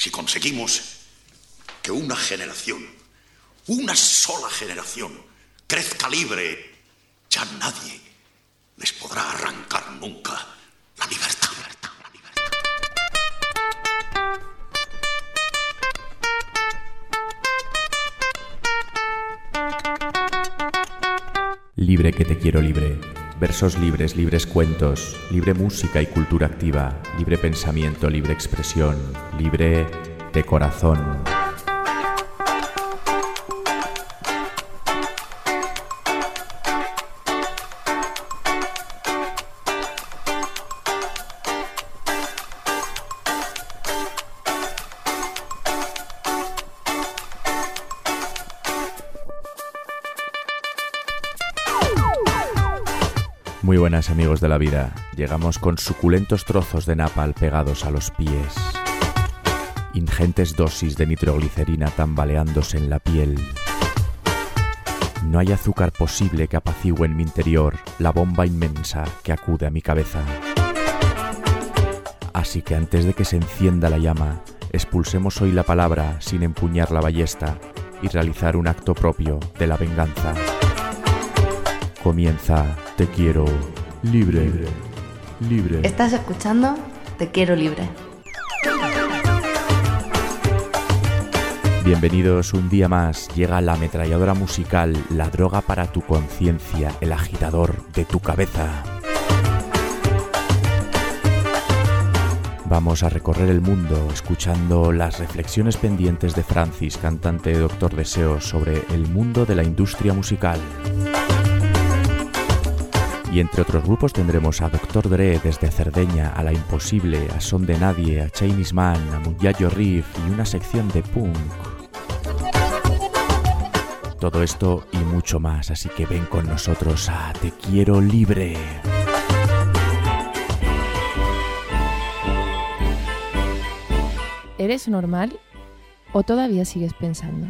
si conseguimos que una generación, una sola generación, crezca libre, ya nadie les podrá arrancar nunca la libertad. Libre que te quiero libre. Versos libres, libres cuentos, libre música y cultura activa, libre pensamiento, libre expresión, libre de corazón. Muy buenas amigos de la vida, llegamos con suculentos trozos de napal pegados a los pies, ingentes dosis de nitroglicerina tambaleándose en la piel. No hay azúcar posible que apacigüe en mi interior la bomba inmensa que acude a mi cabeza. Así que antes de que se encienda la llama, expulsemos hoy la palabra sin empuñar la ballesta y realizar un acto propio de la venganza. Comienza Te quiero libre, libre. Estás escuchando Te quiero libre. Bienvenidos un día más. Llega la ametralladora musical, la droga para tu conciencia, el agitador de tu cabeza. Vamos a recorrer el mundo escuchando las reflexiones pendientes de Francis, cantante de Doctor Deseo, sobre el mundo de la industria musical. Y entre otros grupos tendremos a Dr. Dre desde Cerdeña, a La Imposible, a Son de Nadie, a Chinese Man, a Munyayo Riff y una sección de punk. Todo esto y mucho más, así que ven con nosotros a Te quiero libre. ¿Eres normal o todavía sigues pensando?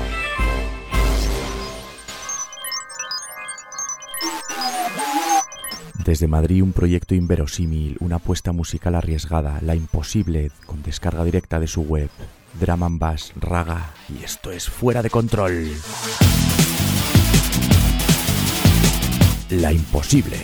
Desde Madrid, un proyecto inverosímil, una apuesta musical arriesgada, La Imposible, con descarga directa de su web, Drum and Bass, Raga, y esto es Fuera de Control. La Imposible.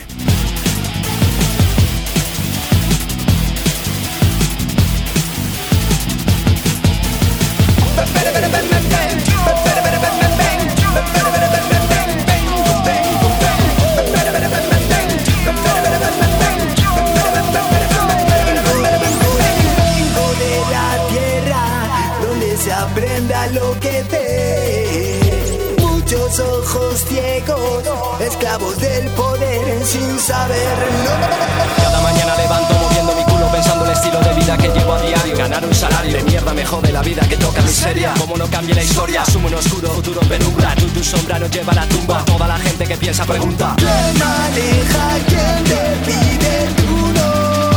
Aprenda lo que ve. Muchos ojos ciegos, esclavos del poder sin saberlo. Cada mañana levanto moviendo mi culo pensando el estilo de vida que llevo a diario. Ganar un salario de mierda me jode la vida que toca miseria. Como no cambie la historia, asumo un oscuro futuro en penumbra. Tu sombra nos lleva a la tumba. Toda la gente que piensa pregunta: ¿quién maneja? ¿Quién decide? Tú no.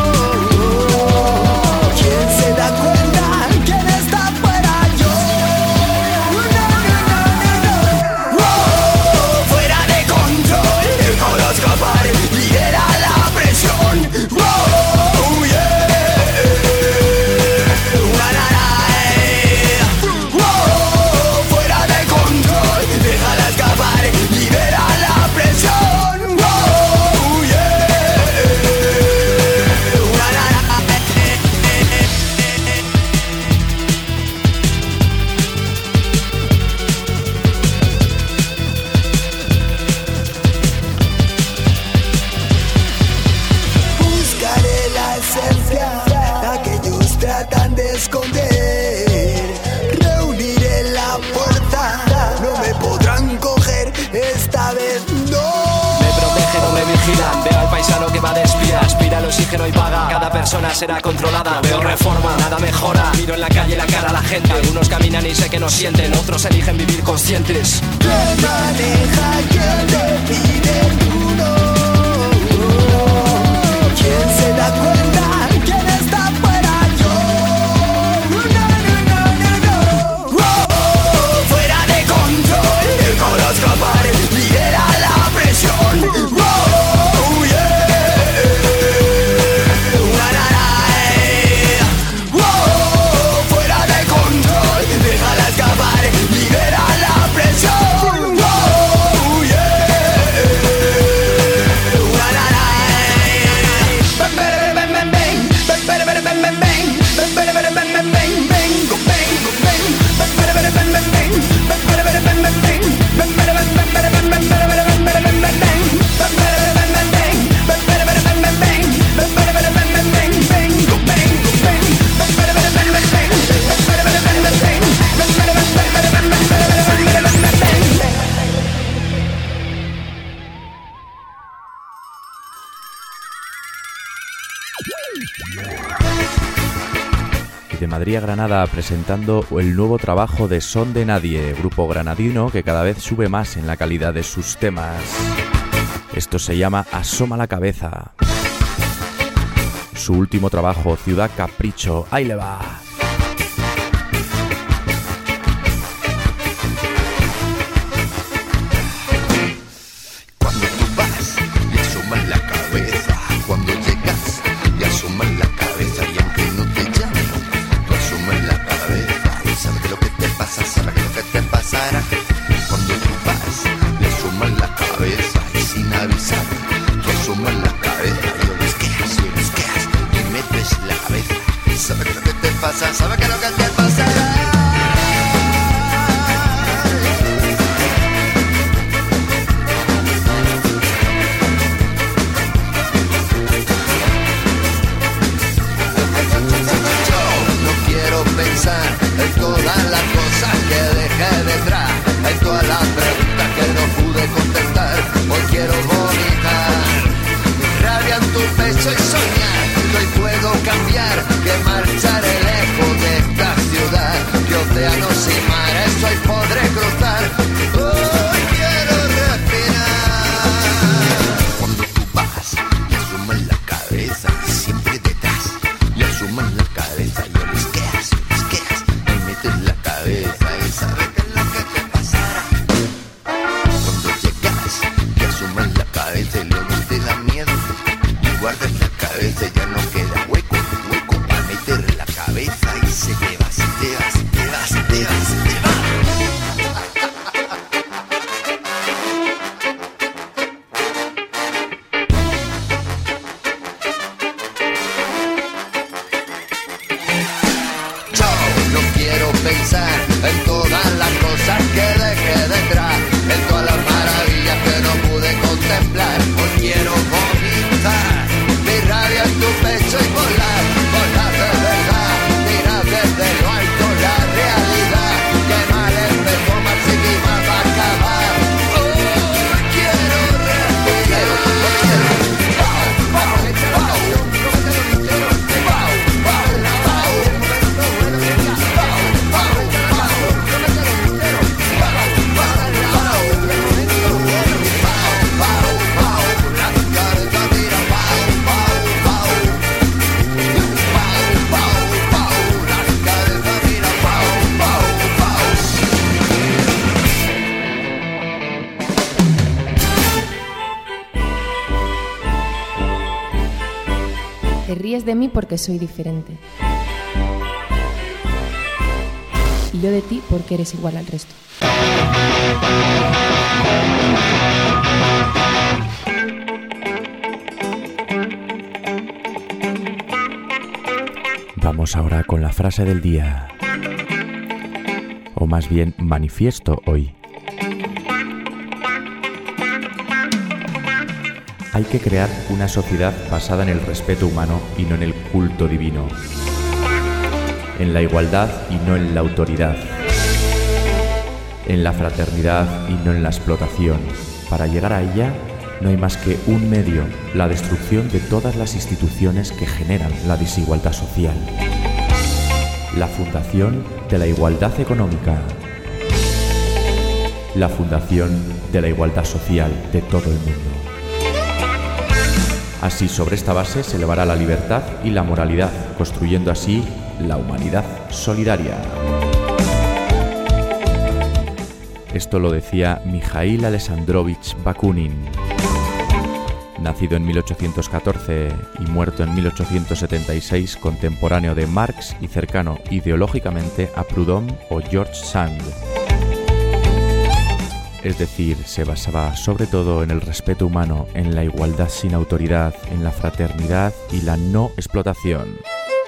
¿Quién se da cuenta? ¿Quién está fuera? Escapar, lidera la presión. Oh, yeah. Oh, fuera de control, déjala escapar, lidera la presión. Oh, yeah. Tratan de esconder, reuniré la fuerza, no me podrán coger, esta vez no. Me protegen o me vigilan, veo al paisano que va de espía, aspira al oxígeno y paga. Cada persona será controlada, veo reforma, nada mejora. Miro en la calle la cara a la gente, algunos caminan y sé que no sienten, otros eligen vivir conscientes. ¿Quién maneja? ¿Quién decide? Tú no. ¿Quién se da cuenta? ¿Quién está fuera? Escapar, lidera la presión. Oh, yeah. Oh, fuera de Madrid a Granada presentando el nuevo trabajo de Son de Nadie, grupo granadino que cada vez sube más en la calidad de sus temas. Esto se llama Asoma la cabeza. Su último trabajo, Ciudad Capricho, ahí le va. Cuando tú vas y asomas la cabeza, cuando llegas y asomas la cabeza, y aunque no te llamen, tú asomas la cabeza y sabes que lo que te pasa, sabes que lo que te pasará. Cuando tú vas y asomas la cabeza y sin avisar, tú asomas la cabeza y olisqueas y metes la cabeza y sabes que lo que te pasa, sabes que lo que te pasará. Pensar en todas las cosas que dejé detrás, en todas las preguntas que no pude contestar. Hoy quiero vomitar mi rabia en tu pecho y soñar que hoy puedo cambiar, que marcharé lejos de esta ciudad, que océanos y mares hoy podré cruzar. Hoy quiero respirar. Cuando tú vas y asomas la cabeza, siempre detrás, y asomas la cabeza y olisqueas la cabeza y sabes que es lo que te pasará. Cuando llegas y asomas la cabeza y luego te da miedo y guardas la cabeza, ya no queda hueco para meter la cabeza y se te vas, te vas, te vas, te vas, te vas. Pensar en todas las cosas que dejé detrás, en todas las maravillas que no pude contemplar. Hoy quiero vomitar mi rabia en tu pecho y volar de verdad, mirar desde lo alto la realidad. Que mal empezó, mal seguir, mal va a acabar. Hoy quiero respirar. Te ríes de mí porque soy diferente. Y yo de ti porque eres igual al resto. Vamos ahora con la frase del día. O más bien manifiesto hoy. Hay que crear una sociedad basada en el respeto humano y no en el culto divino, en la igualdad y no en la autoridad, en la fraternidad y no en la explotación. Para llegar a ella no hay más que un medio, la destrucción de todas las instituciones que generan la desigualdad social. La Fundación de la Igualdad Económica, la Fundación de la Igualdad Social de todo el mundo. Así, sobre esta base se elevará la libertad y la moralidad, construyendo así la humanidad solidaria. Esto lo decía Mikhail Alexandrovich Bakunin, nacido en 1814 y muerto en 1876, contemporáneo de Marx y cercano ideológicamente a Proudhon o George Sand. Es decir, se basaba sobre todo en el respeto humano, en la igualdad sin autoridad, en la fraternidad y la no explotación.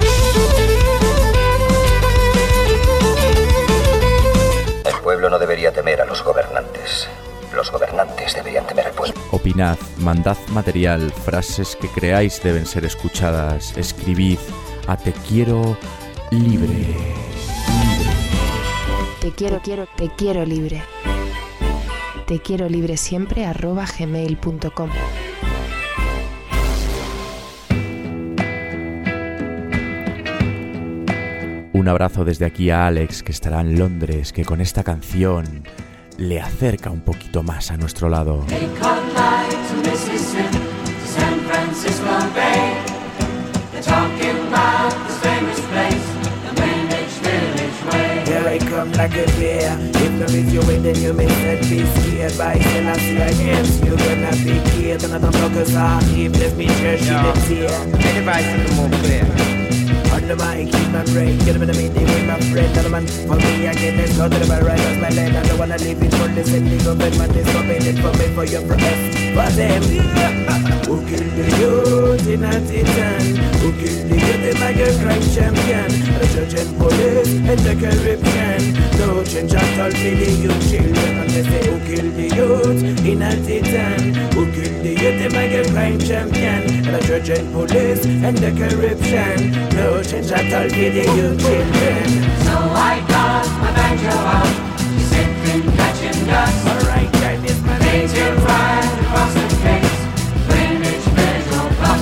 El pueblo no debería temer a los gobernantes. Los gobernantes deberían temer al pueblo. Opinad, mandad material, frases que creáis deben ser escuchadas. Escribid a Te Quiero Libre. Te quiero libre. Te quiero libre siempre @gmail.com. Un abrazo desde aquí a Alex, que estará en Londres, que con esta canción le acerca un poquito más a nuestro lado. Here I come like a bear. If there is your way, then you may not be scared. By Selassie against you, gonna be killed. Another focus on if there's me church, she didn't see it. Anybody see the more clear? On the mic, keep my brain. Get up in the meeting with my friend. Another man for me again. Let's go to the bar right off my land. I don't wanna live it for this and the government is stopping it for me for your press. For them, who killed the youth in a titan? Who killed the youth in like a crime champion? The judge and police and the corruption. No change at all for the youth children. And they say who killed the youth in a titan? Who killed the youth in like a crime champion? The judge and police and the corruption. No change at all for the youth children. So I got my banjo out, sipping, catching dust. Alright, that is my angel right across the face, Greenwich Village or bust.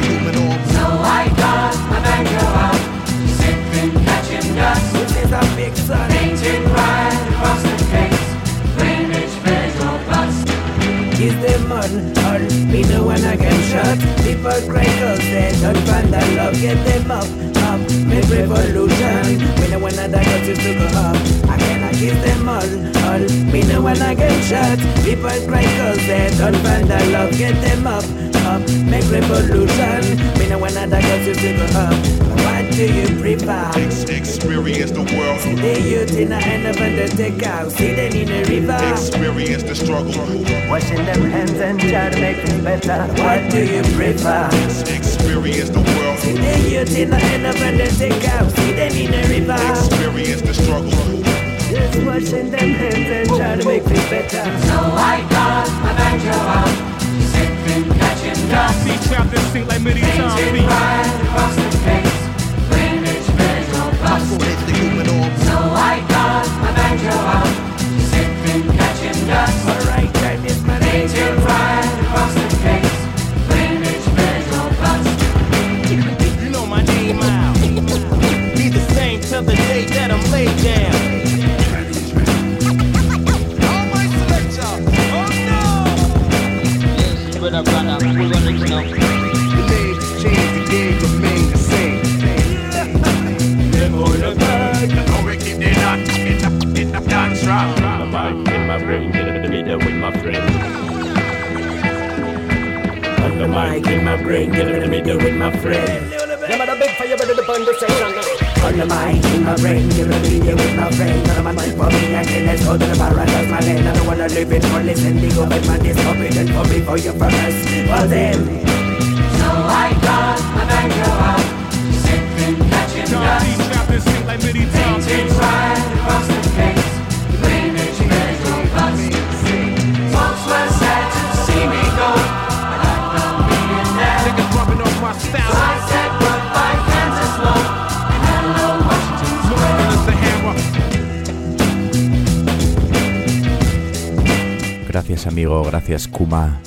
So I got my banjo out, sipping, catching dust. This is a big son. Angel right across the face, Greenwich Village or bust. Is the man all me know when I get shot? People cry cause they don't find that love. Get them up, make revolution. Me know when I die just to go up. I cannot kiss them all me know when I get shot. People cry cause they don't find that love. Get them up, make revolution. Me know when I die just to go up. What do you prefer? Experience the world. See the youth in the end of undertaker. See them in the river. Experience the struggle. Washing them hands and try to make it better. What do you prefer? Experience the world. See the youth in the end of undertaker. See them in the river. Experience the struggle. Just washing them hands and try to make it better. So I got my banjo out, sipping, catching dust. See trapped and sink like many times. Angel right across the face, Greenwich Village or bust. So I got my banjo out, sipping, catching dust. Alright, that is my angel right across the face, Greenwich Village or bust. You know my name out. Be the same till the day that I'm laid down. Brother, we're gonna mix now. The names change, the game remain the same. Them all the bad. No wicked, they not in the dance round. My mind in my brain, get in the middle with my friend. On the mic in my brain, get in the middle with my friend. Them are the big fire, but the conversation now. On the mic in my brain, get in the middle with my friend. On the mic for me again, let's go to the bar and that's my land. I don't wanna live it for listen, they go back my this forbidden for me for your purpose. For them. So I got my banjo out, sipping, catching dust. Trapped and sink like many times. Angel right across the face, Greenwich Village or bust. Folks were sad to see me go, but I don't mean that. Niggas rubbing off my style. So I said goodbye, Kansas love, and hello Washington Square. Gracias amigo, gracias Kuma.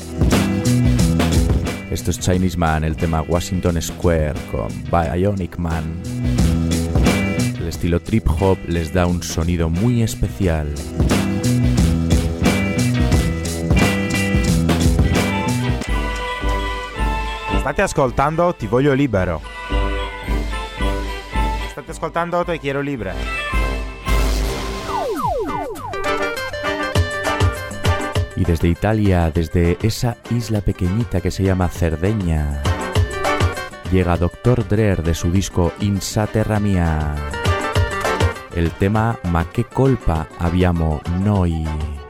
Esto es Chinese Man, el tema Washington Square con Bionic Man. El estilo trip hop les da un sonido muy especial. State ascoltando Ti voglio libero. State ascoltando Te quiero libre. Y desde Italia, desde esa isla pequeñita que se llama Cerdeña, llega Dr. Dre de su disco In Terra Mia. El tema Ma che colpa abbiamo noi.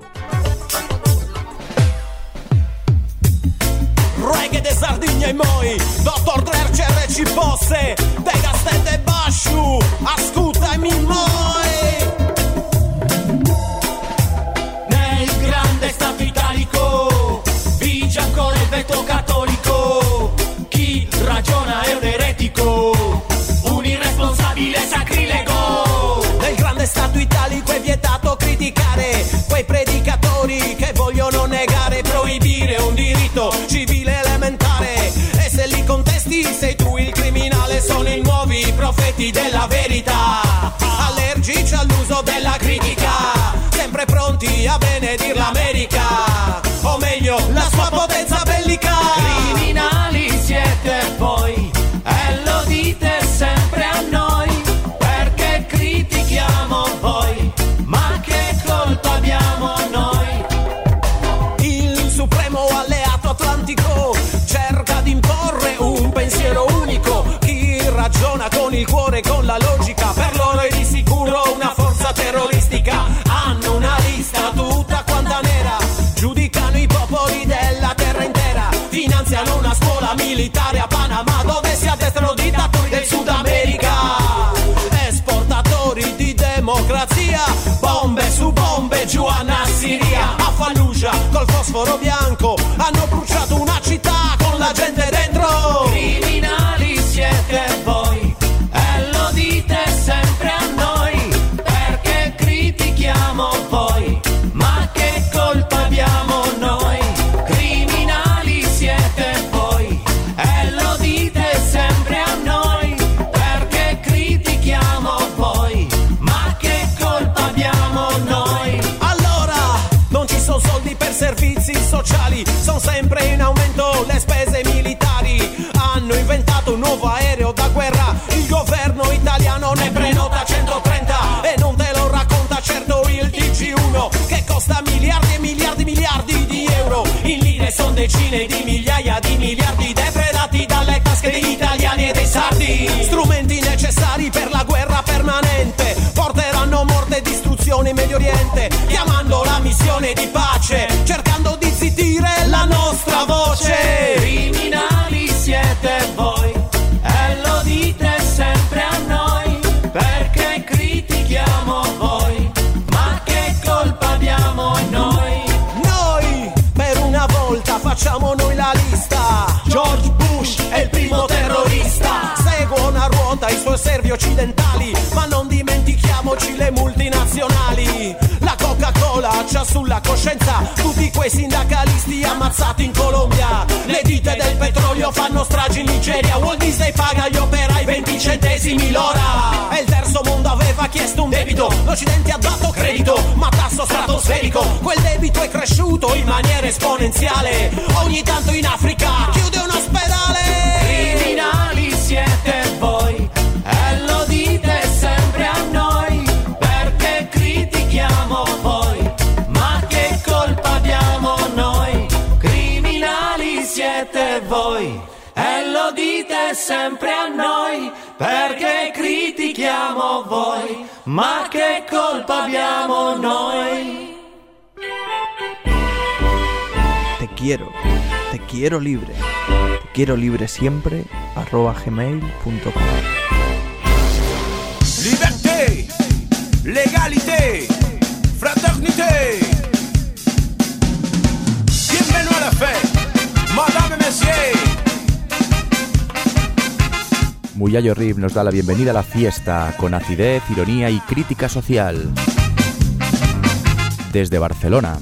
Reggae de Sardegna e moi, Dr. Dre RCRC posse, dei Gastende Basciu, ascoltami moi. Nel grande stato italico, vige ancora il veto cattolico, chi ragiona è un eretico, un irresponsabile sacrilego. Nel grande stato italico è vietato criticare quei predicatori che vogliono negare, proibire un diritto civile elementare. E se li contesti sei tu il criminale, sono i nuovi profeti adepti della verità, allergici all'uso della critica, sempre pronti a benedir l'America, o meglio la sua potenza bellica. Criminali siete voi e lo dite sempre a noi, perché critichiamo voi, ma che colpa abbiamo noi? Il supremo alleato atlantico cerca di imporre un pensiero unico. Chi ragiona con il cuore e con la logica, per loro è di sicuro una forza terroristica. Hanno una lista tutta quanta nera, giudicano i popoli della terra intera, finanziano una scuola militare a Panama dove si addestrano dittatori del Sud America, esportatori di democrazia, bombe su bombe giù a Nassiria. A Fallujah col fosforo bianco hanno bruciato una città con la gente dentro. Criminali siete voi e lo dite sempre a noi, perché critichiamo voi, ma che colpa abbiamo noi? Criminali siete voi e lo dite sempre a noi, perché critichiamo voi, ma che colpa abbiamo noi? Allora, non ci sono soldi per servizi sociali, sono sempre in aumento le spese militari. Hanno inventato un nuovo aereo da guerra, il governo italiano ne prenota 130 e non te lo racconta certo il TG1, che costa miliardi e miliardi e miliardi di euro. In lire sono decine di migliaia di miliardi depredati dalle tasche degli italiani e dei sardi. Strumenti necessari per la guerra permanente porteranno morte e distruzione in Medio Oriente, chiamando la missione di pace, cercando di zittire la nostra voce. Criminali siete voi e lo dite sempre a noi, perché critichiamo voi, ma che colpa abbiamo noi? Noi per una volta facciamo noi la lista. George Bush è il primo terrorista, seguono a ruota i suoi servi occidentali, ma non dimentichiamoci le multinazionali. La Coca-Cola c'ha sulla coscienza tutti quei sindacalisti ammazzati in Colombia. Le ditte del petrolio fanno stragi in Nigeria, Walt Disney paga gli operai 20 centesimi l'ora. E il terzo mondo aveva chiesto un debito, l'Occidente ha dato credito, ma tasso stratosferico. Quel debito è cresciuto in maniera esponenziale, ogni tanto in Africa chiude un ospedale. Criminali siete voi e lo dite sempre a noi, perché critichiamo voi, ma che colpa abbiamo noi? Criminali siete voi e lo dite sempre a noi, perché critichiamo voi, ma che colpa abbiamo noi? Te quiero libre. Te quiero libre siempre @gmail.com. Liberté, légalité, fraternité. Bienvenue a la fête, madame et messieurs. Muyayo Rip nos da la bienvenida a la fiesta con acidez, ironía y crítica social. Desde Barcelona.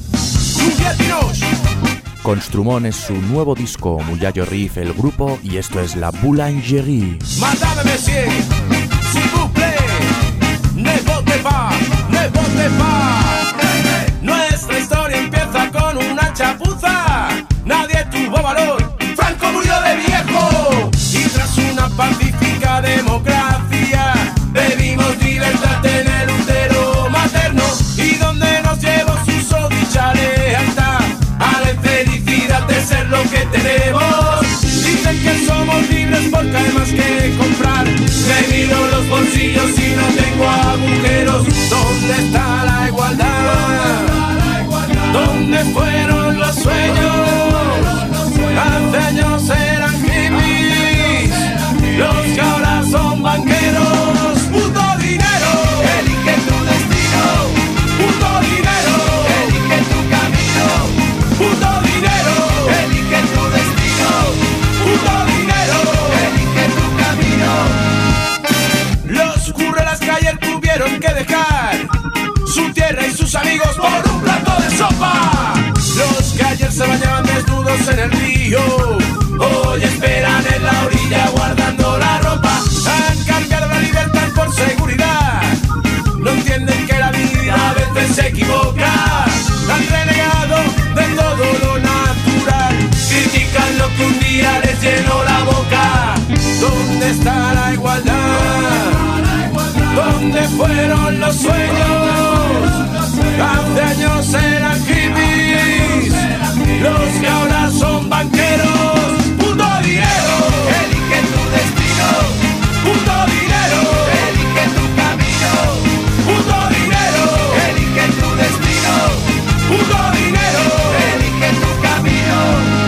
Construmón es su nuevo disco, Muyayo Rip, el grupo, y esto es La Boulangerie. Madame, monsieur, s'il vous plaît, ne votez pas, ne votez pas. Nuestra historia empieza con una chapuza, nadie tuvo valor, Franco murió de viejo. Y tras una pacífica democracia, bebimos libertad en el útero materno. Y donde nos llevó su sodicha lealtad, a la infelicidad de ser lo que tenemos. Dicen que somos libres porque hay más que comprar. Me miro los bolsillos y no tengo agujeros. ¿Dónde está la igualdad? ¿Dónde fueron los sueños? Hace años eran hippies, los que ahora son banqueros. Puto dinero, elige tu destino. Puto dinero, elige tu camino. Puto dinero, elige tu destino. Puto dinero, elige tu camino. Los currelas que ayer tuvieron que dejar su tierra y sus amigos por un plato de sopa. Los que ayer se bañaban desnudos en el río, hoy esperan en la orilla guardando la ropa. Han cambiado la libertad perdieron los sueños, hace años eran hippies, los que ahora son banqueros. Puto dinero, elige tu destino. Puto dinero, elige tu camino. Puto dinero, elige tu destino. Puto dinero, elige tu camino.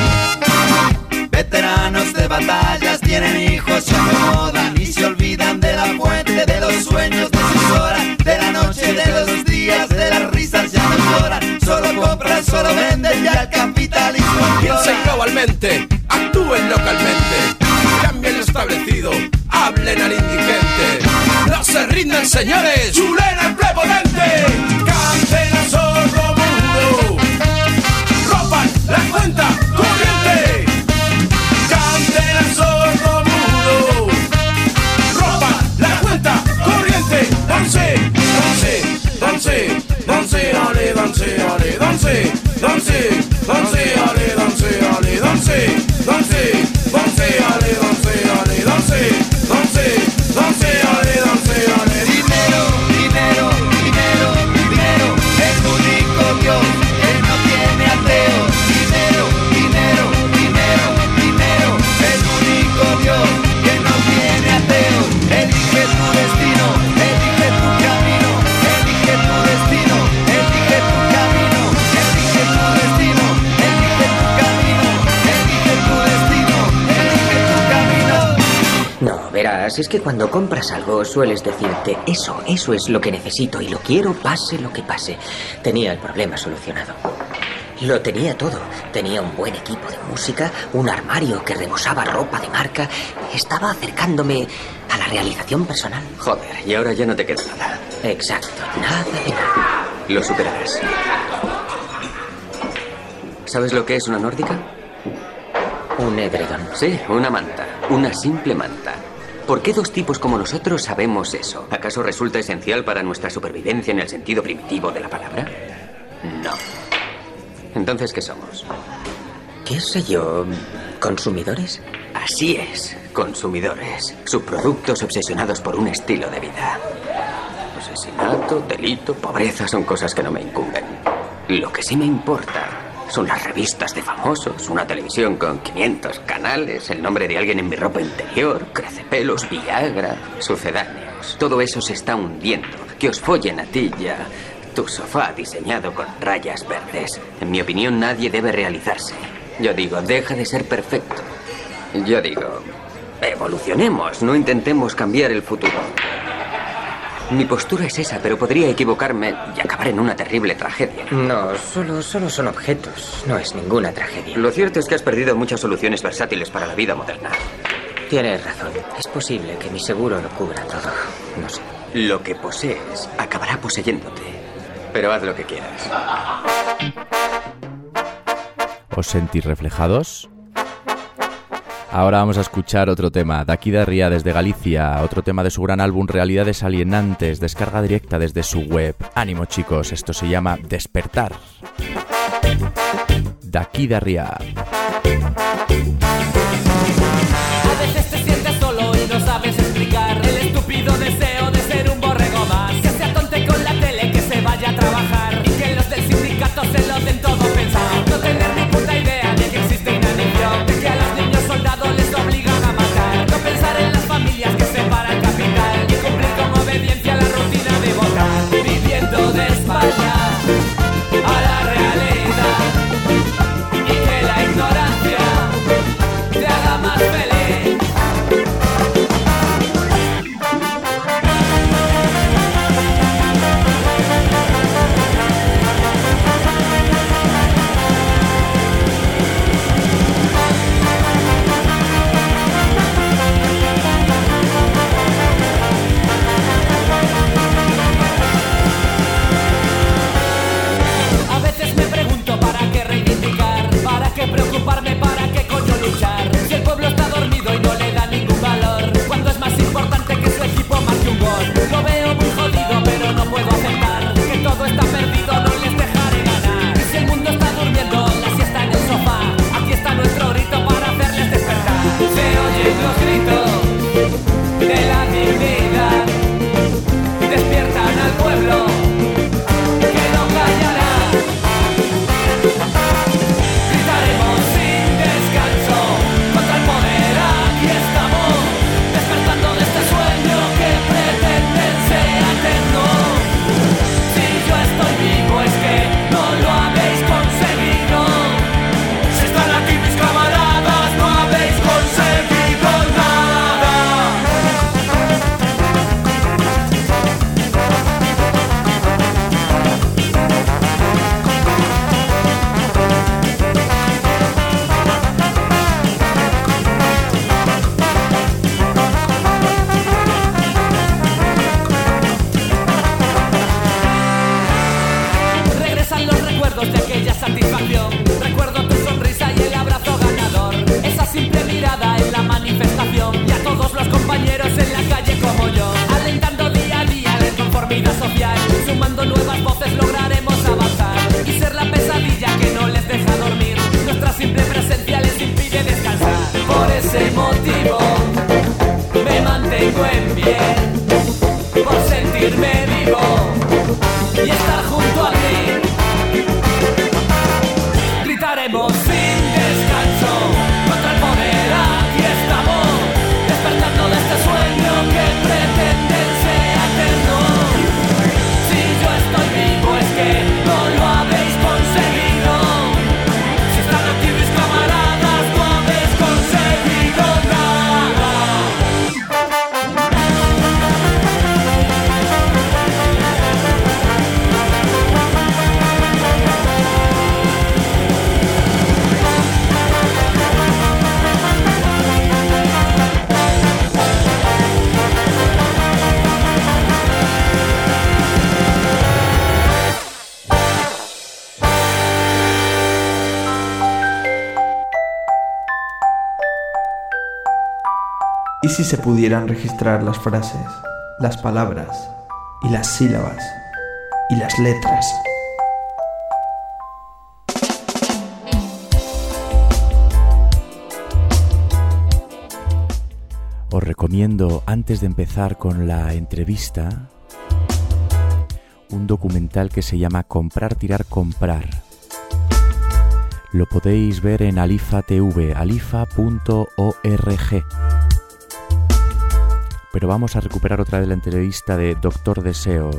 Veteranos de batallas tienen hijos, se acomodan y se olvidan de la fuente, de los sueños, de sus horas, de la noche, de los días, de las risas, ya no lloran. Solo compran, solo venden y al capitalismo piensen globalmente, actúen localmente, cambien lo establecido, hablen al indigente. No se rindan, señores, chulen al prepotente. Canten a sordo mundo, roban la cuenta corriente. Canten a sordo mundo, roban la cuenta corriente. Danse, danse, danse, danse, ale, danse, ale, danse, danse, danse, ale, danse, ale, danse, danse, danse, ale, danse, ale, danse, danse, danse, ale, danse, ale. Dinero, dinero, dinero, dinero, el único Dios que no tiene ateo. Dinero, dinero, dinero, dinero, el único Dios que no tiene ateo. Elige tu destino, elige tu camino, elige tu destino, elige tu camino, elige tu destino, elige tu camino, elige tu destino, elige tu camino. No, verás, es que cuando compras algo sueles decirte eso es lo que necesito y lo quiero pase lo que pase. Tenía el problema solucionado. Lo tenía todo. Tenía un buen equipo de música, un armario que rebosaba ropa de marca. Estaba acercándome a la realización personal. Joder, y ahora ya no te queda nada. Exacto, nada de nada. Lo superarás. ¿Sabes lo que es una nórdica? Un edredón. Sí, una manta. Una simple manta. ¿Por qué dos tipos como nosotros sabemos eso? ¿Acaso resulta esencial para nuestra supervivencia en el sentido primitivo de la palabra? No. Entonces, ¿qué somos? ¿Qué sé yo? ¿Consumidores? Así es, consumidores. Subproductos obsesionados por un estilo de vida. Asesinato, delito, pobreza son cosas que no me incumben. Lo que sí me importa son las revistas de famosos, una televisión con 500 canales, el nombre de alguien en mi ropa interior, crecepelos, Viagra, sucedáneos. Todo eso se está hundiendo. Que os follen a ti ya. Tu sofá diseñado con rayas verdes. En mi opinión, nadie debe realizarse. Yo digo, deja de ser perfecto. Yo digo, evolucionemos, no intentemos cambiar el futuro. Mi postura es esa, pero podría equivocarme y acabar en una terrible tragedia. No, solo son objetos. No es ninguna tragedia. Lo cierto es que has perdido muchas soluciones versátiles para la vida moderna. Tienes razón. Es posible que mi seguro lo cubra todo. No sé. Lo que posees acabará poseyéndote. Pero haz lo que quieras. ¿Os sentís reflejados? Ahora vamos a escuchar otro tema, Daqui da Ría desde Galicia, otro tema de su gran álbum Realidades Alienantes, descarga directa desde su web. Ánimo chicos, esto se llama Despertar. Daqui da Ría. A veces te sientes solo y no sabes explicar el estúpido deseo de ser un borrego más. Que se atonte con la tele, que se vaya a trabajar y que los del sindicato se lo den todo pensado. No tener ni puta idea de que existe una adicción, de que a los niños soldados les obligan a matar. No pensar en las familias que separan capital y cumplir con obediencia la rutina de votar. Viviendo de espalda a la realidad y que la ignorancia te haga más feliz. al pueblo que no callará. Gritaremos sin descanso contra el poder, aquí estamos, despertando de este sueño que pretenden ser eterno. Si yo estoy vivo es que no lo habéis conseguido. Si están aquí mis camaradas, no habéis conseguido nada. Regresan los recuerdos de aquella satisfacción. Recuerdo tu sonrisa y el abrazo ganador, esa simple mirada en la manifestación, y a todos los compañeros en la calle como yo, alentando día a día la inconformidad social. Sumando nuevas voces lograremos avanzar y ser la pesadilla que no les deja dormir. Nuestra simple presencia les impide descansar. Por ese motivo me mantengo en pie, por sentirme vivo y estar junto a ti. Gritaremos sin descanso contra el poder, aquí estamos, despertando de este sueño que pretenden ser eterno. Si yo estoy vivo es que no lo habéis conseguido. Si están aquí mis camaradas, no habéis conseguido nada. ¿Y si se pudieran registrar las frases, las palabras y las sílabas y las letras? Os recomiendo, antes de empezar con la entrevista, un documental que se llama Comprar, Tirar, Comprar. Lo podéis ver en Alifa TV, alifa.org. Pero vamos a recuperar otra vez la entrevista de Doctor Deseo.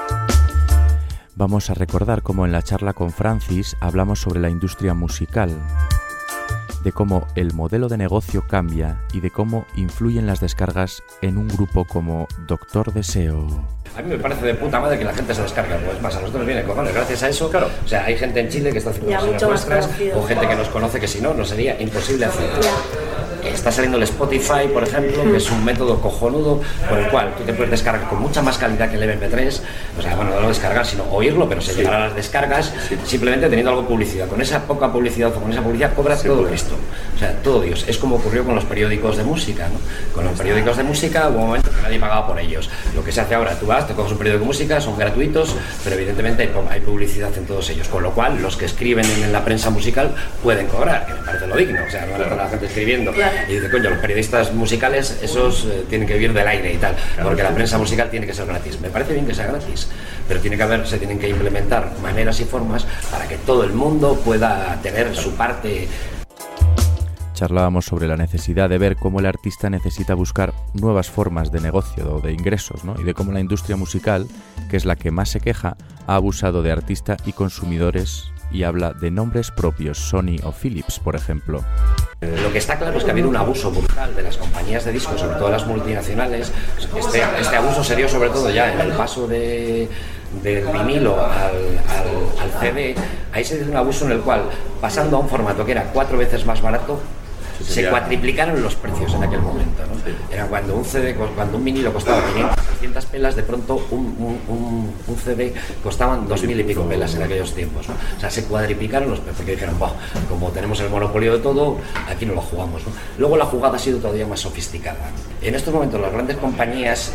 Vamos a recordar cómo en la charla con Francis hablamos sobre la industria musical, de cómo el modelo de negocio cambia y de cómo influyen las descargas en un grupo como Doctor Deseo. A mí me parece de puta madre que la gente se descarga, pues más a nosotros nos viene cojones, gracias a eso, claro. O sea, hay gente en Chile que está haciendo cosas nuestras, o gente que nos conoce que si no, nos sería imposible hacerlo. Está saliendo el Spotify, por ejemplo, que es un método cojonudo por el cual tú te puedes descargar con mucha más calidad que el MP3, o sea, bueno, no lo descargar, sino oírlo, pero se llegará a las descargas simplemente teniendo algo de publicidad. Con esa poca publicidad o con esa publicidad cobra todo Cristo, o sea, todo Dios. Es como ocurrió con los periódicos de música, ¿no? Con los periódicos de música hubo un momento que nadie pagaba por ellos. Lo que se hace ahora, tú vas, te coges un periódico de música, son gratuitos, pero evidentemente hay publicidad en todos ellos, con lo cual los que escriben en la prensa musical pueden cobrar, que me parece lo digno, o sea, no van a estar la gente escribiendo. Y dice, coño, los periodistas musicales, esos tienen que vivir del aire y tal, porque la prensa musical tiene que ser gratis. Me parece bien que sea gratis, pero se tienen que implementar maneras y formas para que todo el mundo pueda tener su parte. Charlábamos sobre la necesidad de ver cómo el artista necesita buscar nuevas formas de negocio o de ingresos, ¿no? Y de cómo la industria musical, que es la que más se queja, ha abusado de artista y consumidores y habla de nombres propios, Sony o Philips, por ejemplo. Lo que está claro es que ha habido un abuso brutal de las compañías de discos, sobre todo las multinacionales. Este abuso se dio sobre todo ya en el paso del vinilo al CD. Ahí se dio un abuso en el cual, pasando a un formato que era 4 veces más barato, se cuatriplicaron los precios en aquel momento, ¿no? Era cuando un CD, cuando un vinilo costaba 500 pelas, de pronto un CD costaban 2.000 y pico pelas en aquellos tiempos, ¿no? O sea, se cuadriplicaron los precios, porque dijeron, como tenemos el monopolio de todo, aquí no lo jugamos, ¿no? Luego la jugada ha sido todavía más sofisticada. En estos momentos las grandes compañías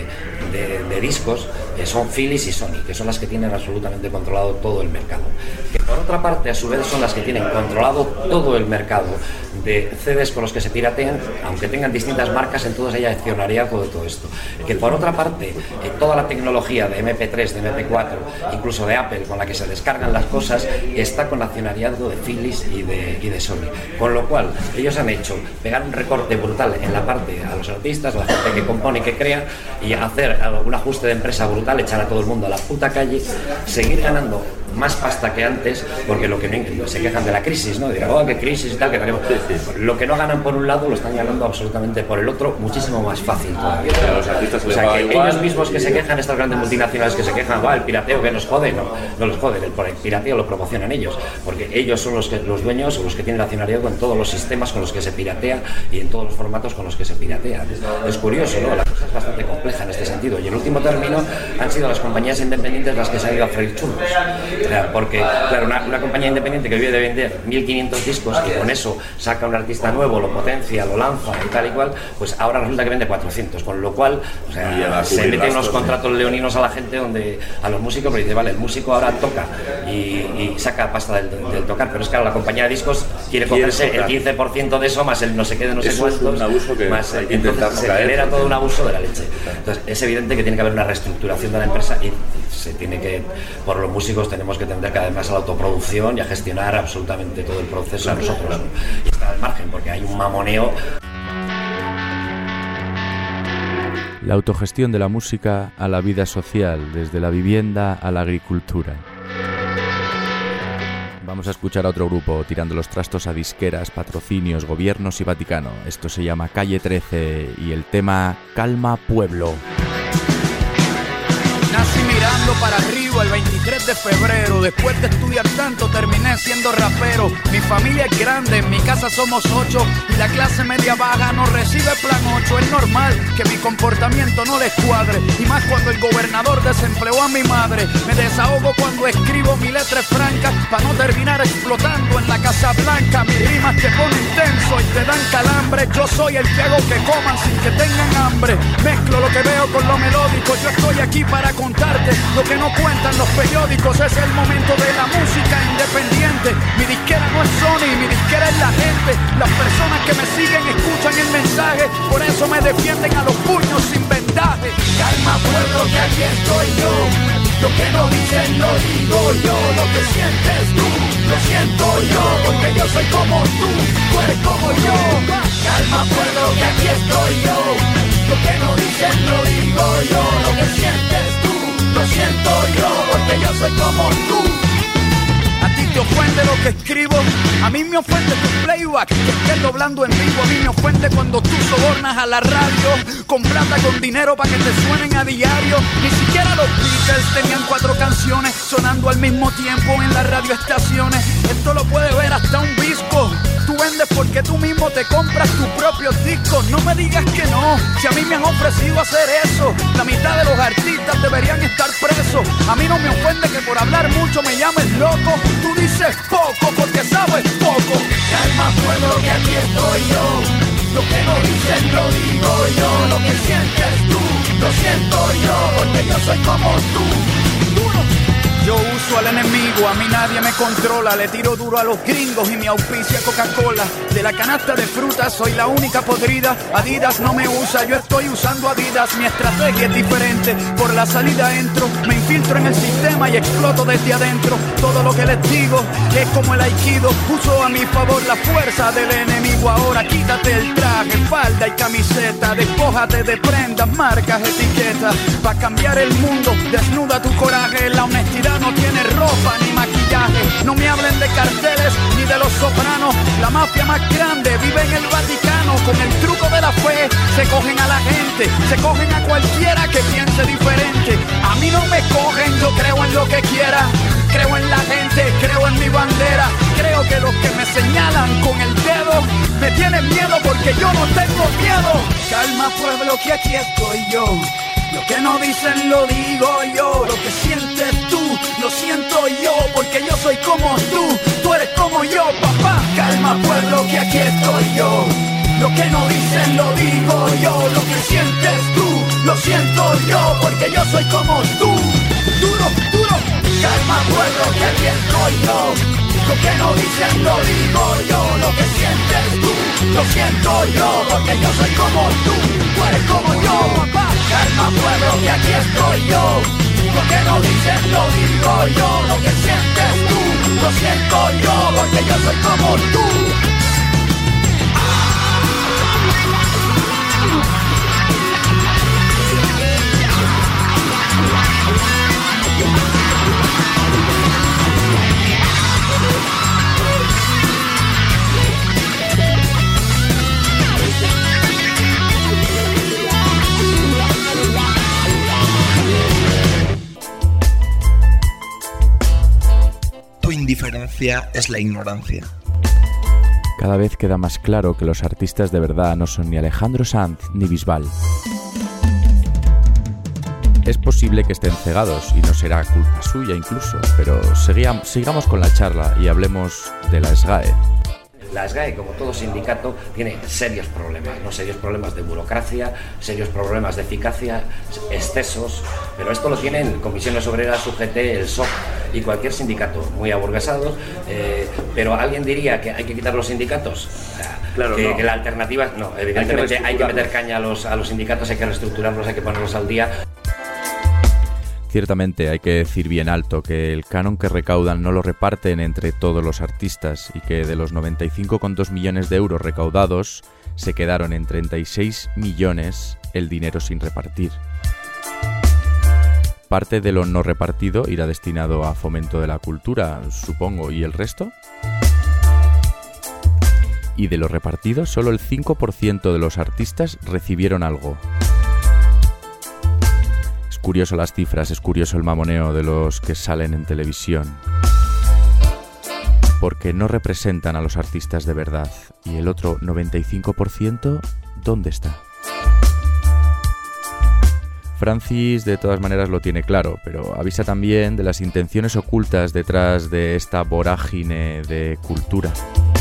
de discos son Philips y Sony, que son las que tienen absolutamente controlado todo el mercado. Que por otra parte, a su vez, son las que tienen controlado todo el mercado de CDs con los que se piratean, aunque tengan distintas marcas, en todos hay accionariado de todo esto. Que por otra parte, toda la tecnología de MP3, de MP4, incluso de Apple, con la que se descargan las cosas, está con accionariado de Philips y de Sony. Con lo cual, ellos han hecho pegar un recorte brutal en la parte a los artistas, a la gente que compone y que crea, y hacer un ajuste de empresa brutal, echar a todo el mundo a la puta calle, seguir ganando más pasta que antes, porque lo que no se quejan de la crisis, ¿no? Dirán, oh, qué crisis y tal, que tenemos. Lo que no ganan por un lado lo están ganando absolutamente por el otro, muchísimo más fácil todavía. Los artistas o sea, que ellos mismos que se quejan, estas grandes multinacionales que se quejan, el pirateo que nos jode, no los jode, el pirateo lo promocionan ellos, porque ellos son los dueños o los que tienen accionariado con todos los sistemas con los que se piratea y en todos los formatos con los que se piratea. Es curioso, ¿no? La cosa es bastante compleja en este sentido, y en último término han sido las compañías independientes las que se han ido a freír churros. Porque, claro, una compañía independiente que vive de vender 1500 discos y con eso saca un artista nuevo, lo potencia, lo lanza y tal y cual, pues ahora resulta que vende 400, con lo cual, o sea, se meten unos contratos leoninos a la gente, donde a los músicos, pero dice, vale, el músico ahora toca y saca pasta del tocar, pero es que ahora la compañía de discos quiere cogerse el 15% de eso, más el no sé qué de no sé cuántos, es un abuso que más entonces se genera todo un abuso de la leche. Entonces es evidente que tiene que haber una reestructuración de la empresa y se tiene que, por los músicos tenemos que tender cada vez más a la autoproducción y a gestionar absolutamente todo el proceso nosotros, ¿no? Y está al margen porque hay un mamoneo. La autogestión de la música a la vida social, desde la vivienda a la agricultura. Vamos a escuchar a otro grupo tirando los trastos a disqueras, patrocinios, gobiernos y Vaticano. Esto se llama Calle 13 y el tema Calma Pueblo. Nací mirando para arriba el 23 de febrero. Después de estudiar tanto terminé siendo rapero. Mi familia es grande, en mi casa somos 8 y la clase media baja no recibe plan 8. Es normal que mi comportamiento no les cuadre, y más cuando el gobernador desempleó a mi madre. Me desahogo cuando escribo mi letra franca para no terminar explotando en la Casa Blanca. Mis rimas te ponen tenso y te dan calambre. Yo soy el que hago que coman sin que tengan hambre. Mezclo lo que veo con lo melódico. Yo estoy aquí para contarte lo que no cuentan los periódicos. Es el momento de la música independiente. Mi disquera no es Sony, mi disquera es la gente. Las personas que me siguen escuchan el mensaje, por eso me defienden a los puños sin vendaje. Calma pueblo, que aquí estoy yo. Lo que no dicen lo digo yo. Lo que sientes tú, lo siento yo. Porque yo soy como tú eres como yo. Calma pueblo, que aquí estoy yo. Lo que no dicen lo digo yo. Lo que sientes tú, lo siento yo, porque yo soy como tú. A ti te ofende lo que escribo, a mí me ofende tu playback, que estés doblando en vivo. A mí me ofende cuando tú sobornas a la radio con plata, con dinero para que te suenen a diario. Ni siquiera los Beatles tenían 4 canciones sonando al mismo tiempo en las radioestaciones. Esto lo puede ver hasta un bispo. Tú vendes porque tú mismo te compras tus propios discos. No me digas que no, si a mí me han ofrecido hacer eso. La mitad de los artistas deberían estar presos. A mí no me ofende que por hablar mucho me llames loco. Tú dices poco porque sabes poco. Calma pueblo, que aquí estoy yo. Lo que no dicen lo digo yo. Lo que sientes tú, lo siento yo, porque yo soy como tú. Yo uso al enemigo, a mí nadie me controla. Le tiro duro a los gringos y mi auspicia Coca-Cola. De la canasta de frutas soy la única podrida. Adidas no me usa, yo estoy usando Adidas. Mi estrategia es diferente, por la salida entro. Me infiltro en el sistema y exploto desde adentro. Todo lo que les digo es como el aikido. Uso a mi favor la fuerza del enemigo. Ahora quítate el traje, falda y camiseta. Despójate de prendas, marcas, etiquetas. Pa' cambiar el mundo, desnuda tu coraje. La honestidad no tiene ropa ni maquillaje. No me hablen de carteles ni de los sopranos. La mafia más grande vive en el Vaticano. Con el truco de la fe se cogen a la gente, se cogen a cualquiera que piense diferente. A mí no me cogen, yo creo en lo que quiera. Creo en la gente, creo en mi bandera. Creo que los que me señalan con el dedo me tienen miedo porque yo no tengo miedo. Calma pueblo, que aquí estoy yo. Lo que no dicen lo digo yo. Lo que sientes tú, lo siento yo, porque yo soy como tú eres como yo, papá. Calma pueblo, que aquí estoy yo. Lo que no dicen lo digo yo. Lo que sientes tú, lo siento yo, porque yo soy como tú. Duro, duro. Calma pueblo, que aquí estoy yo. Lo que no dicen lo digo yo, lo que sientes tú lo siento yo, porque yo soy como tú eres como yo. Calma pueblo que aquí estoy yo. Lo que no dicen lo digo yo, lo que sientes tú lo siento yo, porque yo soy como tú. Tu indiferencia es la ignorancia. Cada vez queda más claro que los artistas de verdad no son ni Alejandro Sanz ni Bisbal. Es posible que estén cegados y no será culpa suya incluso, pero sigamos con la charla y hablemos de la SGAE. La SGAE, como todo sindicato, tiene serios problemas, ¿no? Serios problemas de burocracia, serios problemas de eficacia, excesos, pero esto lo tienen Comisiones Obreras, UGT, el SOC y cualquier sindicato, muy aburguesados, pero ¿alguien diría que hay que quitar los sindicatos? Claro, que la alternativa, no, evidentemente hay que meter caña a los sindicatos, hay que reestructurarlos, hay que ponerlos al día. Ciertamente hay que decir bien alto que el canon que recaudan no lo reparten entre todos los artistas y que de los 95,2 millones de euros recaudados se quedaron en 36 millones el dinero sin repartir. Parte de lo no repartido irá destinado a fomento de la cultura, supongo, ¿y el resto? Y de lo repartido, solo el 5% de los artistas recibieron algo. Es curioso las cifras, es curioso el mamoneo de los que salen en televisión. Porque no representan a los artistas de verdad. Y el otro 95%, ¿dónde está? Francis de todas maneras lo tiene claro, pero avisa también de las intenciones ocultas detrás de esta vorágine de cultura.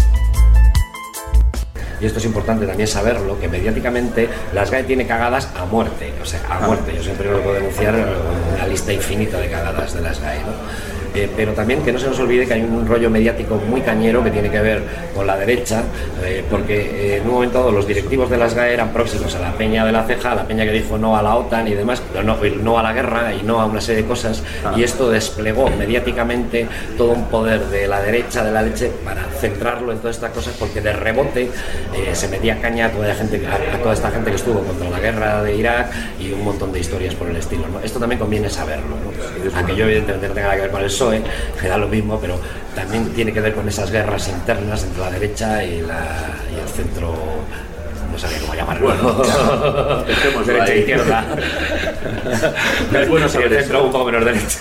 Y esto es importante también saberlo, que mediáticamente la SGAE tiene cagadas a muerte, o sea, a muerte. Yo siempre lo puedo denunciar una lista infinita de cagadas de la SGAE, ¿no? Pero también que no se nos olvide que hay un rollo mediático muy cañero que tiene que ver con la derecha, porque en un momento dado los directivos de la SGAE eran próximos a la peña de la ceja, a la peña que dijo no a la OTAN y demás, pero no a la guerra y no a una serie de cosas, y esto desplegó mediáticamente todo un poder de la derecha de la leche para centrarlo en todas estas cosas, porque de rebote se metía caña a toda esta gente que estuvo contra la guerra de Irak y un montón de historias por el estilo, ¿no? Esto también conviene saberlo, ¿no? Aunque yo evidentemente no tenga nada que ver con el PSOE, que da lo mismo, pero también tiene que ver con esas guerras internas entre la derecha y el centro, no sabía cómo llamarlo. Bueno, derecha e izquierda. Es bueno saber el centro un poco menos derecha.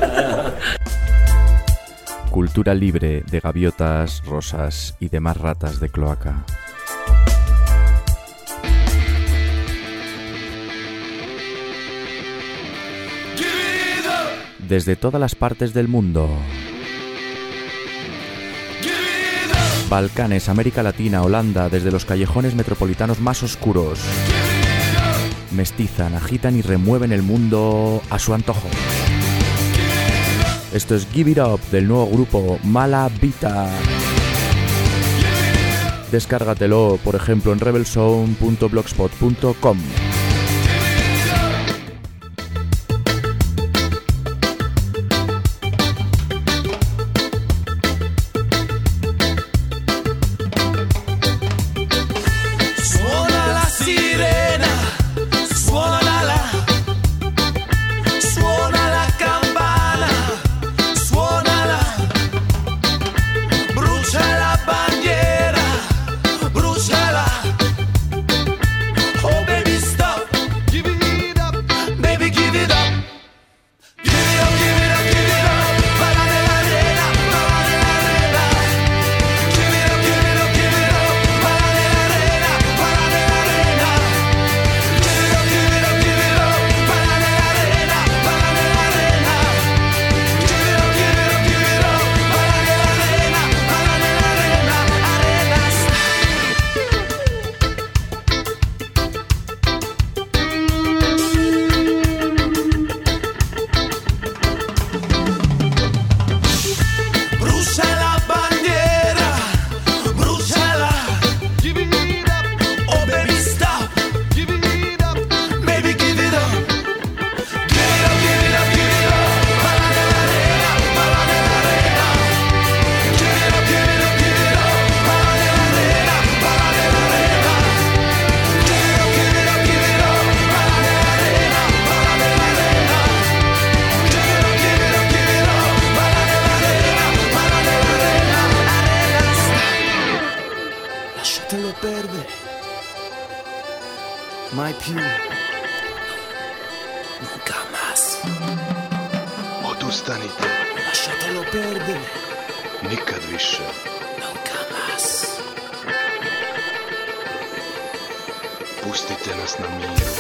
Cultura libre de gaviotas, rosas y demás ratas de cloaca. Desde todas las partes del mundo. Balcanes, América Latina, Holanda, desde los callejones metropolitanos más oscuros. Mestizan, agitan y remueven el mundo a su antojo. Esto es Give It Up del nuevo grupo Mala Vita. Descárgatelo, por ejemplo, en rebelzone.blogspot.com. Oh baby, stop. mai più, nunca más. O tu stanite, Lasciatelo perdere, nikad više. nunca más. Pustite nas na miru.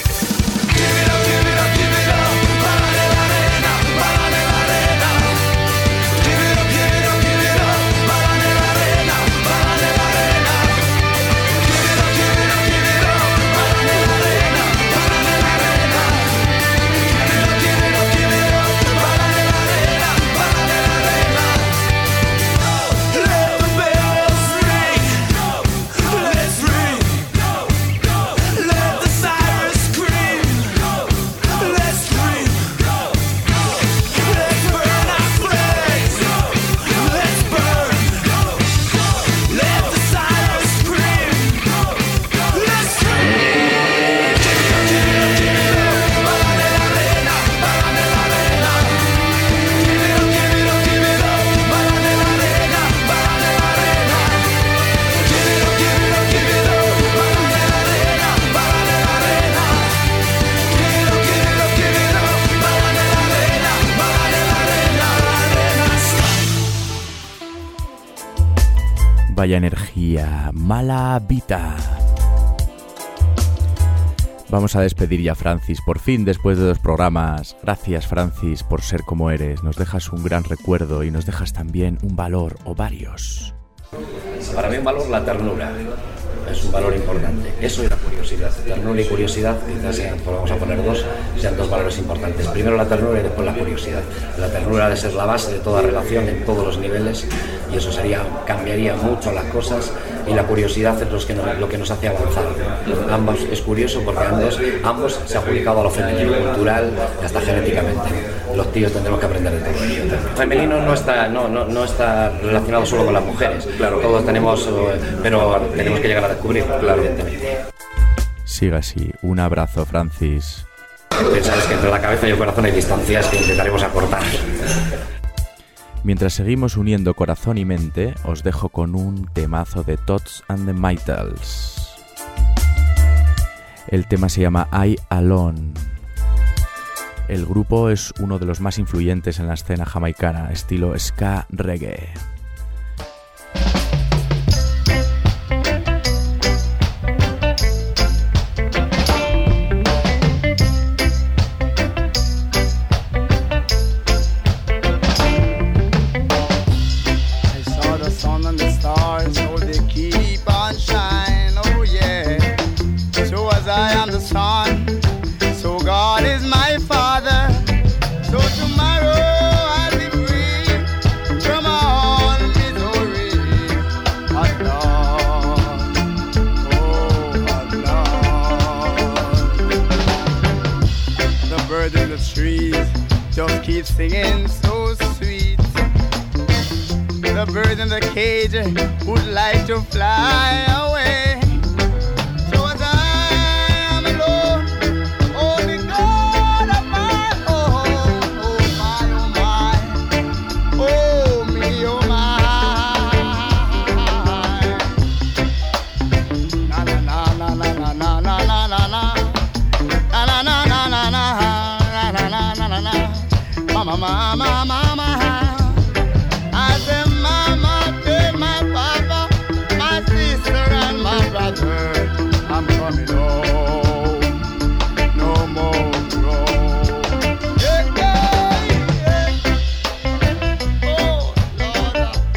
Vaya energía, mala vida. Vamos a despedir ya a Francis, por fin, después de 2 programas. Gracias, Francis, por ser como eres. Nos dejas un gran recuerdo y nos dejas también un valor o varios. Para mí un valor, la ternura. Es un valor importante. Eso y la curiosidad. Ternura y curiosidad, quizás vamos a poner sean 2 valores importantes. Primero la ternura y después la curiosidad. La ternura ha de ser la base de toda relación en todos los niveles y eso cambiaría mucho las cosas, y la curiosidad es lo que nos hace avanzar. Ambos es curioso porque ambos se ha publicado a lo femenino, cultural y hasta genéticamente. Los tíos tendremos que aprender de todo ello. Femenino no está relacionado solo con las mujeres. Claro, todos tenemos, pero tenemos que llegar a descubrirlo, claro, evidentemente. Siga así. Un abrazo, Francis. Pensáis que entre la cabeza y el corazón hay distancias que intentaremos acortar. Mientras seguimos uniendo corazón y mente, os dejo con un temazo de Tots and the Maytals. El tema se llama I Alone. El grupo es uno de los más influyentes en la escena jamaicana, estilo ska reggae. Just keep singing so sweet. The birds in the cage would like to fly away. So as I am alone, only God of my own. Oh my, oh my, oh me, oh my. Na na na na na na na na na na. Na na na na na na. Mama, mama, mama, I said, mama, take my papa, my sister and my brother. I'm coming home, no more road. Yeah, yeah, yeah. Oh, Lord,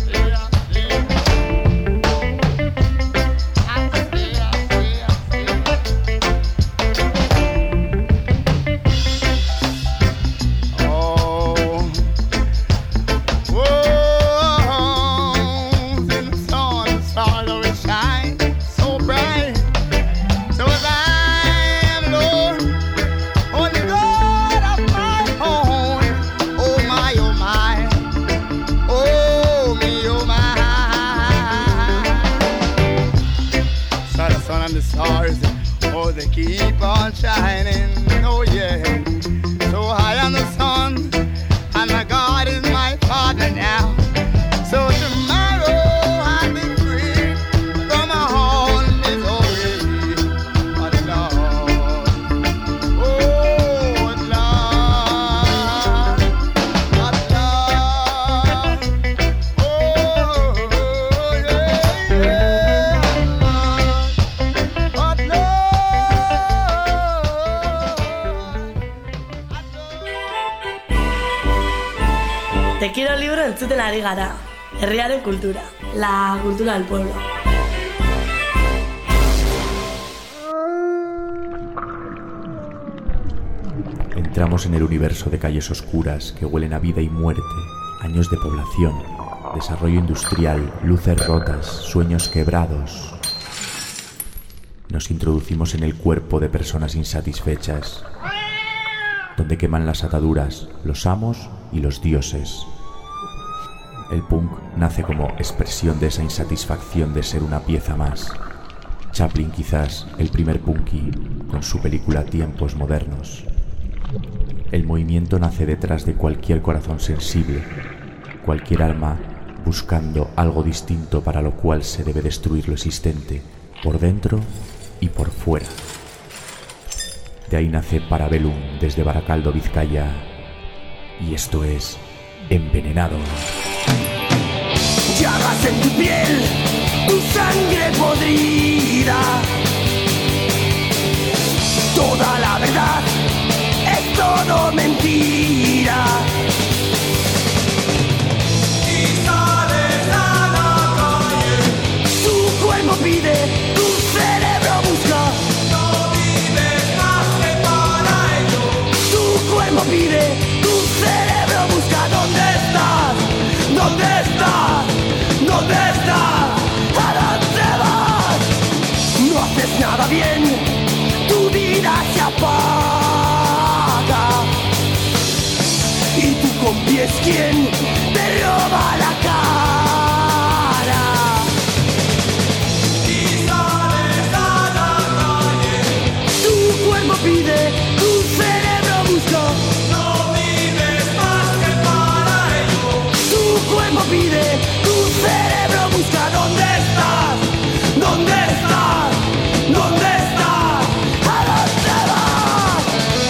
they keep on shining, oh yeah. So high on the sun, and my God is my Father now. So tomorrow I'll be free from my whole misery. Oh Lord. Te quiero libro entzuten ari gara. Herriaren cultura. La cultura del pueblo. Entramos en el universo de calles oscuras que huelen a vida y muerte, años de población, desarrollo industrial, luces rotas, sueños quebrados. Nos introducimos en el cuerpo de personas insatisfechas, donde queman las ataduras, los amos y los dioses. El punk nace como expresión de esa insatisfacción de ser una pieza más. Chaplin quizás el primer punky, con su película Tiempos Modernos. El movimiento nace detrás de cualquier corazón sensible, cualquier alma buscando algo distinto para lo cual se debe destruir lo existente, por dentro y por fuera. De ahí nace Parabellum desde Baracaldo, Vizcaya, y esto es Envenenado. Llagas en tu piel, tu sangre podrida. Toda la verdad es todo mentira. Y sales a la calle. Tu cuerpo pide, tu cerebro busca. No vives más que para ello. Tu cuerpo pide, tu cerebro busca. ¿Dónde estás? ¿Dónde estás? ¿Dónde estás? ¿A dónde vas? No haces nada bien, tu vida se apaga. Y tu compi es quien te roba la cara. Y sales a la calle. Tu cuerpo pide, tu cerebro busca. No vives más que para ello. Tu cuerpo pide, tu cerebro busca. ¿Dónde estás? ¿Dónde estás? ¿Dónde estás? ¿A dónde vas?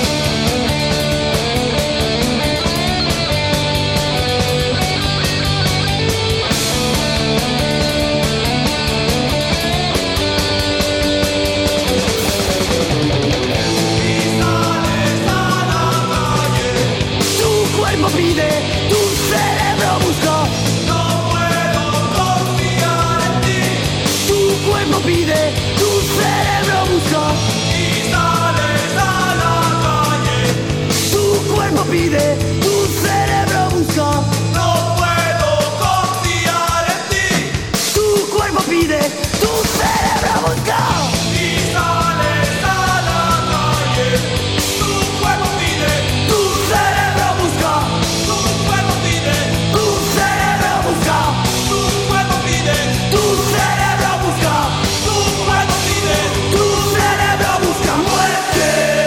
Y sales a la calle. Tu cuerpo pide, tu cerebro busca. No puedo confiar en ti. Tu cuerpo pide, tu cerebro busca. Y sales a la calle. Tu cuerpo pide, tu cerebro busca. No puedo confiar en ti. Tu cuerpo pide, tu cerebro busca. Y sales a la calle. Tu cuerpo pide, tu cerebro busca. Tu cuerpo pide, tu cerebro busca. Tu cuerpo pide, tu cerebro busca. Tu cuerpo pide, tu cerebro busca muerte.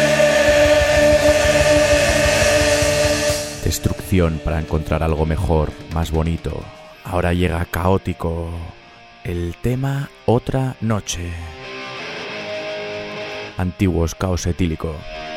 Destrucción para encontrar algo mejor, más bonito. Ahora llega Caótico. El tema Otra Noche. Antiguos Caos Etílico.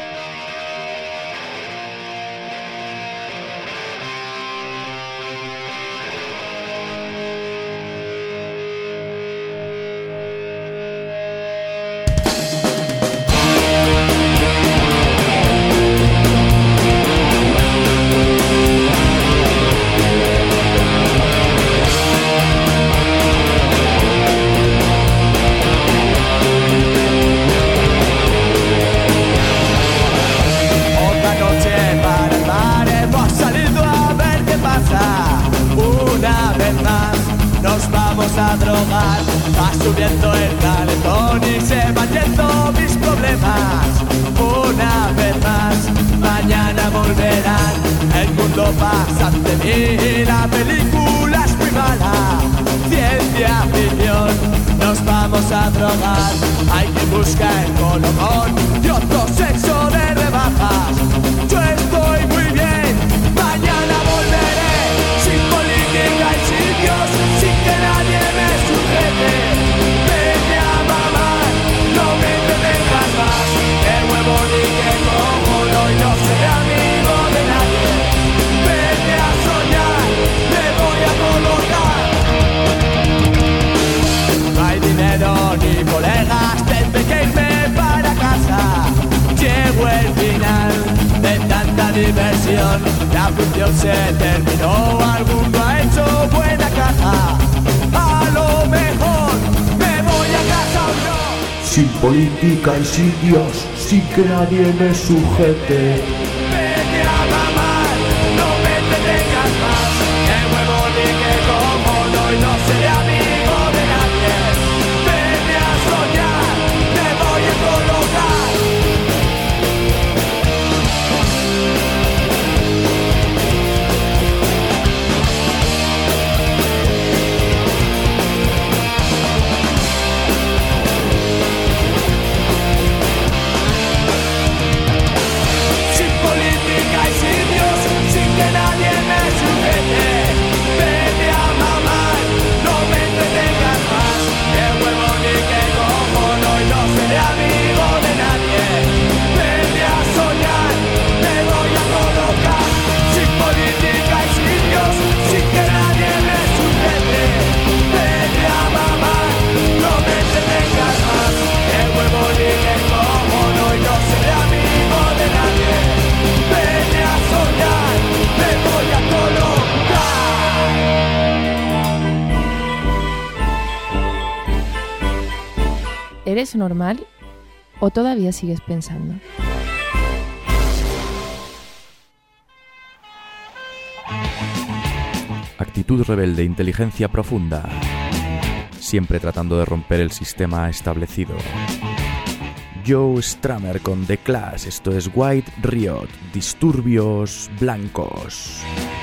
Otra noche para el bar, hemos salido a ver qué pasa. Una vez más nos vamos a drogar. Va subiendo el calentón y se van yendo mis problemas. Una vez más, mañana volverán. El mundo pasa ante mí, la película es muy mala. Ciencia ficción, nos vamos a drogar. Hay que buscar el colocón y otro sexo de rebajas. Yo estoy muy bien, mañana volveré. Sin política y sin Dios, sin que nadie me sujete. Vete a mamar, no me entretengas más. Que huevo ni que cómodo y no seré amigo de nadie. Vete a soñar, me voy a colocar. No hay dinero ni colegas, tendré que irme para casa. Llego el final, función se terminó, alguno ha hecho buena caja. A lo mejor me voy a casa o no. Sin política y sin Dios, sin que nadie me sujete. Vete a mamar, no me entretengas más. Que huevo ni que como no y no seré amigo de nadie. Vete a soñar, me voy a colocar. Sin política y sin Dios, sin que nadie me sujete. Vete a mamar, no me entretengas más. Que huevo ni que como no y no seré amigo de nadie. Vete a soñar, me voy a colocar. Sin política y sin Dios, sin que nadie me sujete. Vete a mamar, no me entretengas más. Que huevo ni que como no y no seré amigo de nadie. Vete a soñar, me voy a colocar. ¿Eres normal o todavía sigues pensando? Actitud rebelde, inteligencia profunda. Siempre tratando de romper el sistema establecido. Joe Strummer con The Clash, esto es White Riot, disturbios blancos.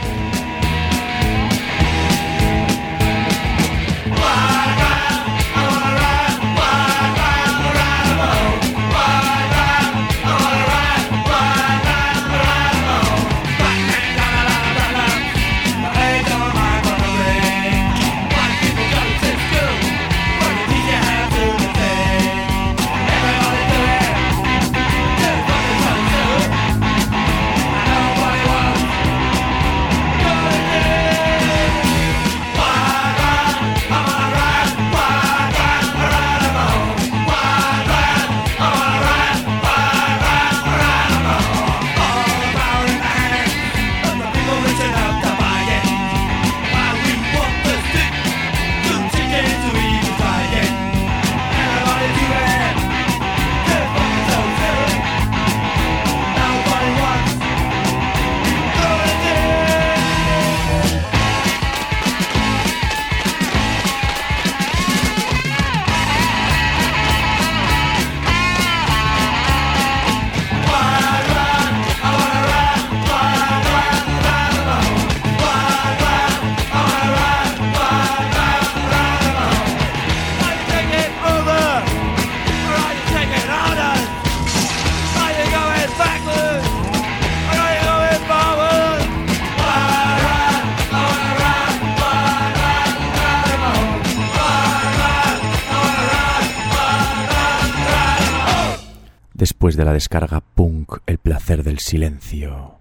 Después de la descarga punk, el placer del silencio.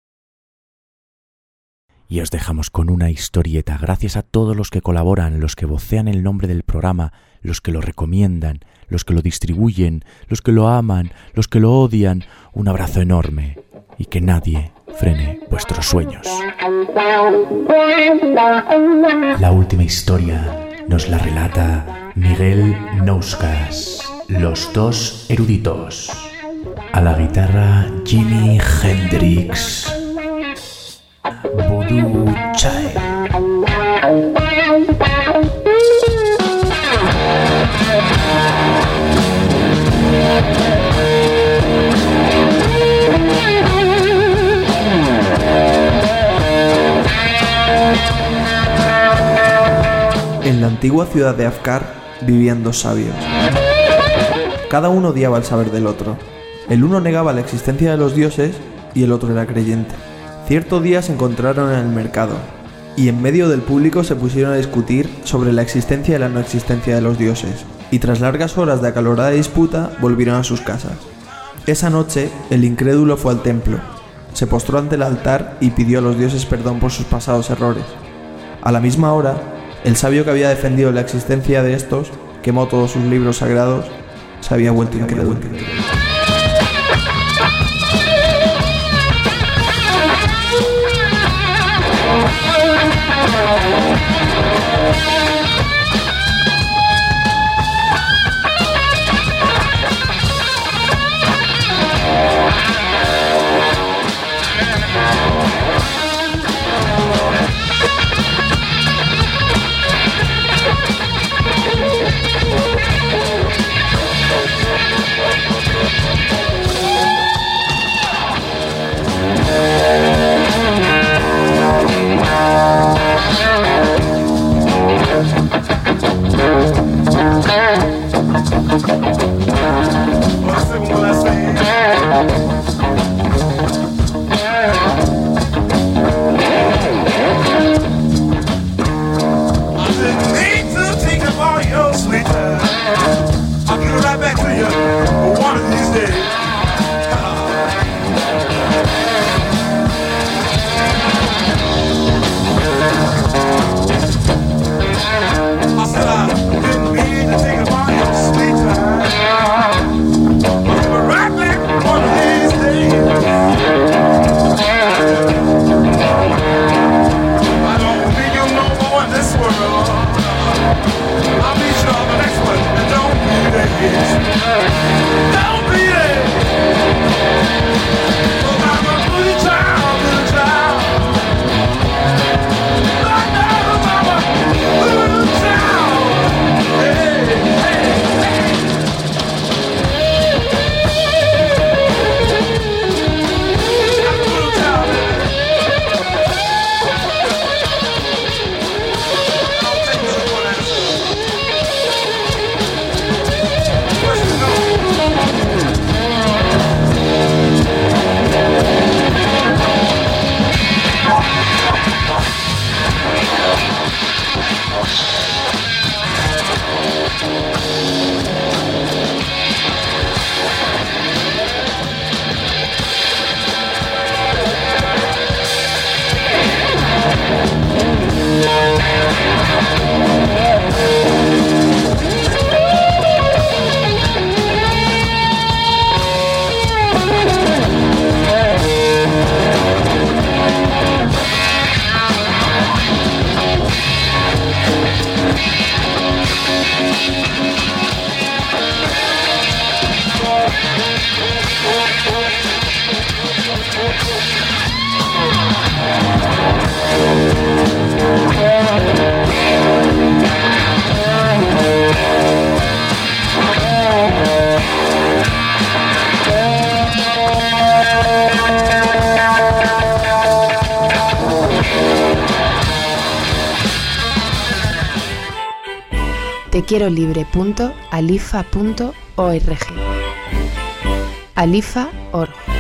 Y os dejamos con una historieta. Gracias a todos los que colaboran, los que vocean el nombre del programa, los que lo recomiendan, los que lo distribuyen, los que lo aman, los que lo odian. Un abrazo enorme y que nadie frene vuestros sueños. La última historia nos la relata Miguel Nouskas. Los dos eruditos. A la guitarra Jimi Hendrix. Voodoo Child. En la antigua ciudad de Afkar vivían dos sabios. Cada uno odiaba el saber del otro. El uno negaba la existencia de los dioses y el otro era creyente. Cierto día se encontraron en el mercado y en medio del público se pusieron a discutir sobre la existencia y la no existencia de los dioses, y tras largas horas de acalorada disputa volvieron a sus casas. Esa noche el incrédulo fue al templo, se postró ante el altar y pidió a los dioses perdón por sus pasados errores. A la misma hora, el sabio que había defendido la existencia de estos quemó todos sus libros sagrados. Se había vuelto incrédulo. tequierolibre.alifa.org. Alifa.org.